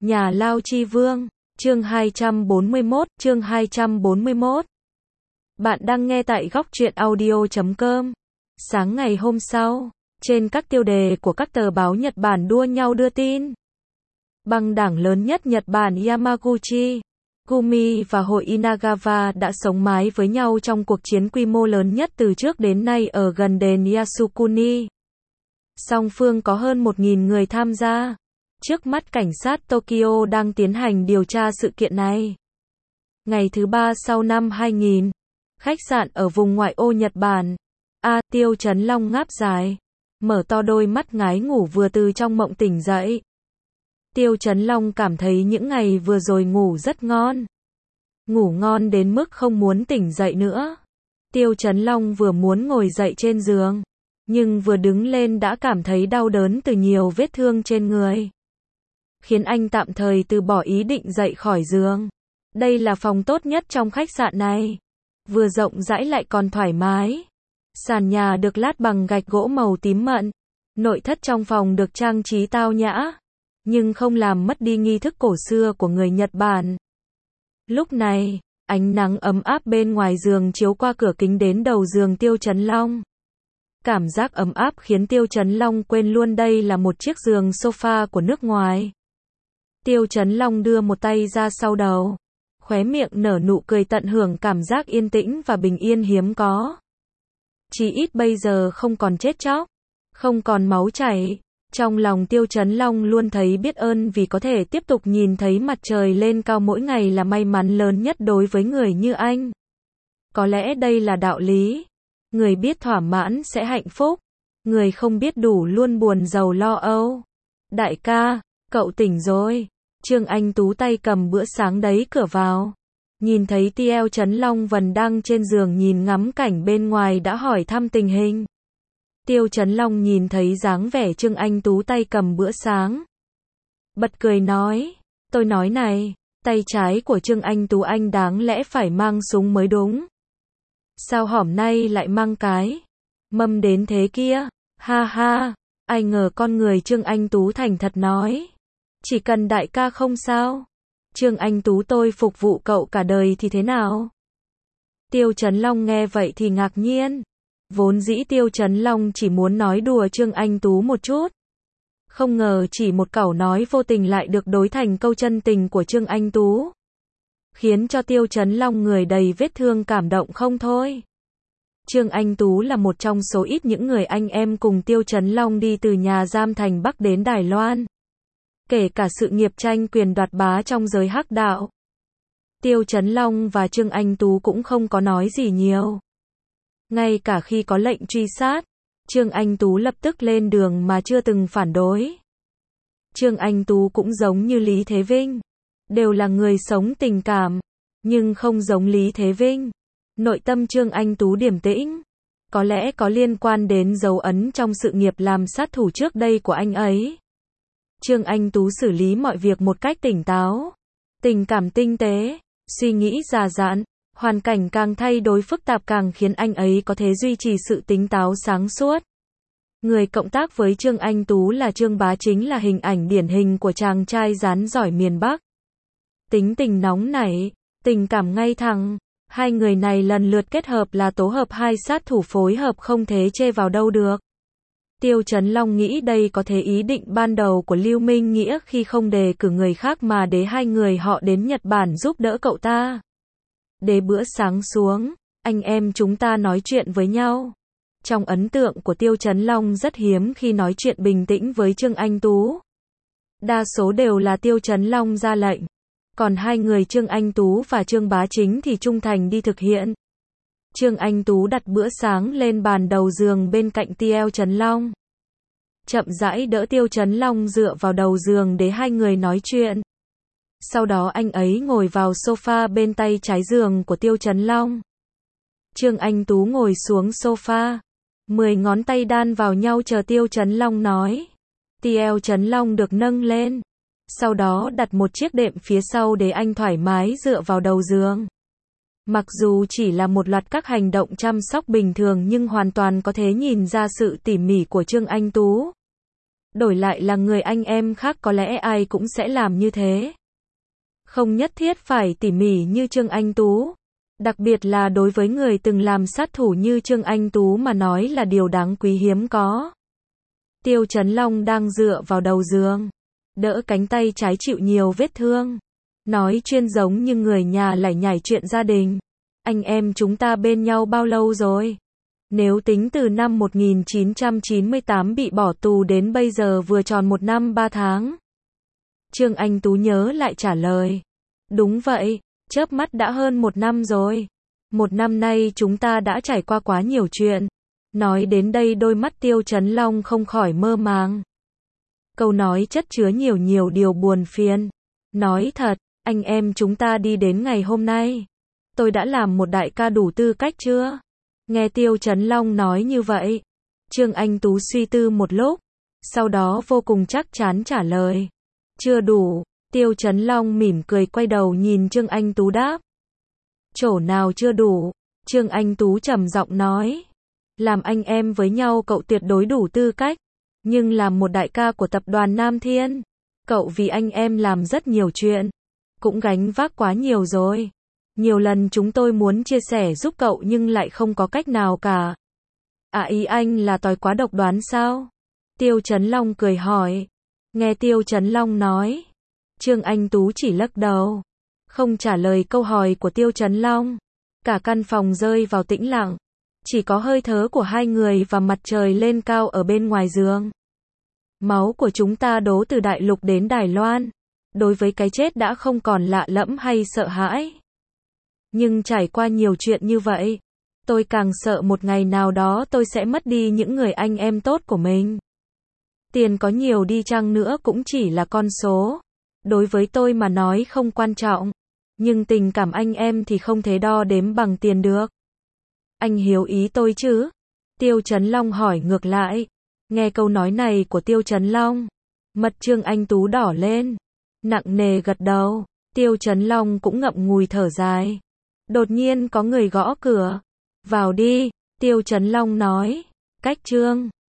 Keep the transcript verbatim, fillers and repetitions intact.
Nhà Lao Chi Vương, chương hai trăm bốn mươi mốt, chương hai trăm bốn mươi mốt. Bạn đang nghe tại góc truyện audio chấm com. Sáng ngày hôm sau, trên các tiêu đề của các tờ báo Nhật Bản đua nhau đưa tin. Băng đảng lớn nhất Nhật Bản Yamaguchi, Gumi và hội Inagawa đã sống mái với nhau trong cuộc chiến quy mô lớn nhất từ trước đến nay ở gần đền Yasukuni. Song phương có hơn một nghìn người tham gia. Trước mắt cảnh sát Tokyo đang tiến hành điều tra sự kiện này. Ngày thứ ba sau năm hai nghìn, khách sạn ở vùng ngoại ô Nhật Bản. A. Tiêu Chấn Long ngáp dài, mở to đôi mắt ngái ngủ vừa từ trong mộng tỉnh dậy. Tiêu Chấn Long cảm thấy những ngày vừa rồi ngủ rất ngon. Ngủ ngon đến mức không muốn tỉnh dậy nữa. Tiêu Chấn Long vừa muốn ngồi dậy trên giường, nhưng vừa đứng lên đã cảm thấy đau đớn từ nhiều vết thương trên người, khiến anh tạm thời từ bỏ ý định dậy khỏi giường. Đây là phòng tốt nhất trong khách sạn này. Vừa rộng rãi lại còn thoải mái. Sàn nhà được lát bằng gạch gỗ màu tím mận. Nội thất trong phòng được trang trí tao nhã, nhưng không làm mất đi nghi thức cổ xưa của người Nhật Bản. Lúc này, ánh nắng ấm áp bên ngoài giường chiếu qua cửa kính đến đầu giường Tiêu Chấn Long. Cảm giác ấm áp khiến Tiêu Chấn Long quên luôn đây là một chiếc giường sofa của nước ngoài. Tiêu Chấn Long đưa một tay ra sau đầu, khóe miệng nở nụ cười tận hưởng cảm giác yên tĩnh và bình yên hiếm có. Chỉ ít bây giờ không còn chết chóc, không còn máu chảy. Trong lòng Tiêu Chấn Long luôn thấy biết ơn vì có thể tiếp tục nhìn thấy mặt trời lên cao mỗi ngày là may mắn lớn nhất đối với người như anh. Có lẽ đây là đạo lý. Người biết thỏa mãn sẽ hạnh phúc, người không biết đủ luôn buồn rầu lo âu. Đại ca, cậu tỉnh rồi. Trương Anh Tú tay cầm bữa sáng đẩy cửa vào. Nhìn thấy Tiêu Chấn Long vẫn đang trên giường nhìn ngắm cảnh bên ngoài đã hỏi thăm tình hình. Tiêu Chấn Long nhìn thấy dáng vẻ Trương Anh Tú tay cầm bữa sáng, bật cười nói, tôi nói này, tay trái của Trương Anh Tú anh đáng lẽ phải mang súng mới đúng. Sao hỏm nay lại mang cái mâm đến thế kia? Ha ha, ai ngờ con người Trương Anh Tú thành thật nói, chỉ cần đại ca không sao. Trương Anh Tú tôi phục vụ cậu cả đời thì thế nào? Tiêu Chấn Long nghe vậy thì ngạc nhiên. Vốn dĩ Tiêu Chấn Long chỉ muốn nói đùa Trương Anh Tú một chút. Không ngờ chỉ một câu nói vô tình lại được đối thành câu chân tình của Trương Anh Tú, khiến cho Tiêu Chấn Long người đầy vết thương cảm động không thôi. Trương Anh Tú là một trong số ít những người anh em cùng Tiêu Chấn Long đi từ nhà giam thành Bắc đến Đài Loan. Kể cả sự nghiệp tranh quyền đoạt bá trong giới hắc đạo, Tiêu Chấn Long và Trương Anh Tú cũng không có nói gì nhiều. Ngay cả khi có lệnh truy sát, Trương Anh Tú lập tức lên đường mà chưa từng phản đối. Trương Anh Tú cũng giống như Lý Thế Vinh, đều là người sống tình cảm, nhưng không giống Lý Thế Vinh. Nội tâm Trương Anh Tú điềm tĩnh, có lẽ có liên quan đến dấu ấn trong sự nghiệp làm sát thủ trước đây của anh ấy. Trương Anh Tú xử lý mọi việc một cách tỉnh táo, tình cảm tinh tế, suy nghĩ già dặn. Hoàn cảnh càng thay đổi phức tạp càng khiến anh ấy có thể duy trì sự tỉnh táo sáng suốt. Người cộng tác với Trương Anh Tú là Trương Bá chính là hình ảnh điển hình của chàng trai rắn giỏi miền Bắc. Tính tình nóng nảy, tình cảm ngay thẳng, hai người này lần lượt kết hợp là tổ hợp hai sát thủ phối hợp không thể chê vào đâu được. Tiêu Chấn Long nghĩ đây có thể ý định ban đầu của Lưu Minh Nghĩa khi không đề cử người khác mà để hai người họ đến Nhật Bản giúp đỡ cậu ta. Để bữa sáng xuống, anh em chúng ta nói chuyện với nhau. Trong ấn tượng của Tiêu Chấn Long rất hiếm khi nói chuyện bình tĩnh với Trương Anh Tú. Đa số đều là Tiêu Chấn Long ra lệnh, còn hai người Trương Anh Tú và Trương Bá Chính thì trung thành đi thực hiện. Trương Anh Tú đặt bữa sáng lên bàn đầu giường bên cạnh Tiêu Chấn Long, chậm rãi đỡ Tiêu Chấn Long dựa vào đầu giường để hai người nói chuyện. Sau đó anh ấy ngồi vào sofa bên tay trái giường của Tiêu Chấn Long. Trương Anh Tú ngồi xuống sofa, mười ngón tay đan vào nhau chờ Tiêu Chấn Long nói. Tiêu Chấn Long được nâng lên, sau đó đặt một chiếc đệm phía sau để anh thoải mái dựa vào đầu giường. Mặc dù chỉ là một loạt các hành động chăm sóc bình thường nhưng hoàn toàn có thể nhìn ra sự tỉ mỉ của Trương Anh Tú. đổi lại là người anh em khác có lẽ ai cũng sẽ làm như thế. Không nhất thiết phải tỉ mỉ như Trương Anh Tú. Đặc biệt là đối với người từng làm sát thủ như Trương Anh Tú mà nói là điều đáng quý hiếm có. Tiêu Chấn Long đang dựa vào đầu giường, đỡ cánh tay trái chịu nhiều vết thương. Nói chuyên giống như người nhà lải nhải chuyện gia đình. Anh em chúng ta bên nhau bao lâu rồi? Nếu tính từ năm một nghìn chín trăm chín mươi tám bị bỏ tù đến bây giờ vừa tròn một năm ba tháng. Trương Anh Tú nhớ lại trả lời. Đúng vậy, chớp mắt đã hơn một năm rồi. Một năm nay chúng ta đã trải qua quá nhiều chuyện. Nói đến đây đôi mắt Tiêu Chấn Long không khỏi mơ màng. Câu nói chất chứa nhiều nhiều điều buồn phiền. Nói thật, anh em chúng ta đi đến ngày hôm nay. Tôi đã làm một đại ca đủ tư cách chưa? Nghe Tiêu Chấn Long nói như vậy, Trương Anh Tú suy tư một lúc, sau đó vô cùng chắc chắn trả lời. Chưa đủ. Tiêu Chấn Long mỉm cười quay đầu nhìn Trương Anh Tú đáp. Chỗ nào chưa đủ? Trương Anh Tú trầm giọng nói. Làm anh em với nhau cậu tuyệt đối đủ tư cách, nhưng làm một đại ca của tập đoàn Nam Thiên, cậu vì anh em làm rất nhiều chuyện, cũng gánh vác quá nhiều rồi. Nhiều lần chúng tôi muốn chia sẻ giúp cậu nhưng lại không có cách nào cả. À ý anh là tôi quá độc đoán sao? Tiêu Chấn Long cười hỏi. Nghe Tiêu Chấn Long nói, Trương Anh Tú chỉ lắc đầu, không trả lời câu hỏi của Tiêu Chấn Long. Cả căn phòng rơi vào tĩnh lặng, chỉ có hơi thở của hai người và mặt trời lên cao ở bên ngoài giường. Máu của chúng ta đổ từ đại lục đến Đài Loan. Đối với cái chết đã không còn lạ lẫm hay sợ hãi. Nhưng trải qua nhiều chuyện như vậy, tôi càng sợ một ngày nào đó tôi sẽ mất đi những người anh em tốt của mình. Tiền có nhiều đi chăng nữa cũng chỉ là con số. Đối với tôi mà nói không quan trọng. Nhưng tình cảm anh em thì không thể đo đếm bằng tiền được. Anh hiểu ý tôi chứ? Tiêu Chấn Long hỏi ngược lại. Nghe câu nói này của Tiêu Chấn Long, mặt Trương Anh Tú đỏ lên, nặng nề gật đầu. Tiêu Chấn Long cũng ngậm ngùi thở dài. Đột nhiên có người gõ cửa. Vào đi, Tiêu Chấn Long nói. Cách Trương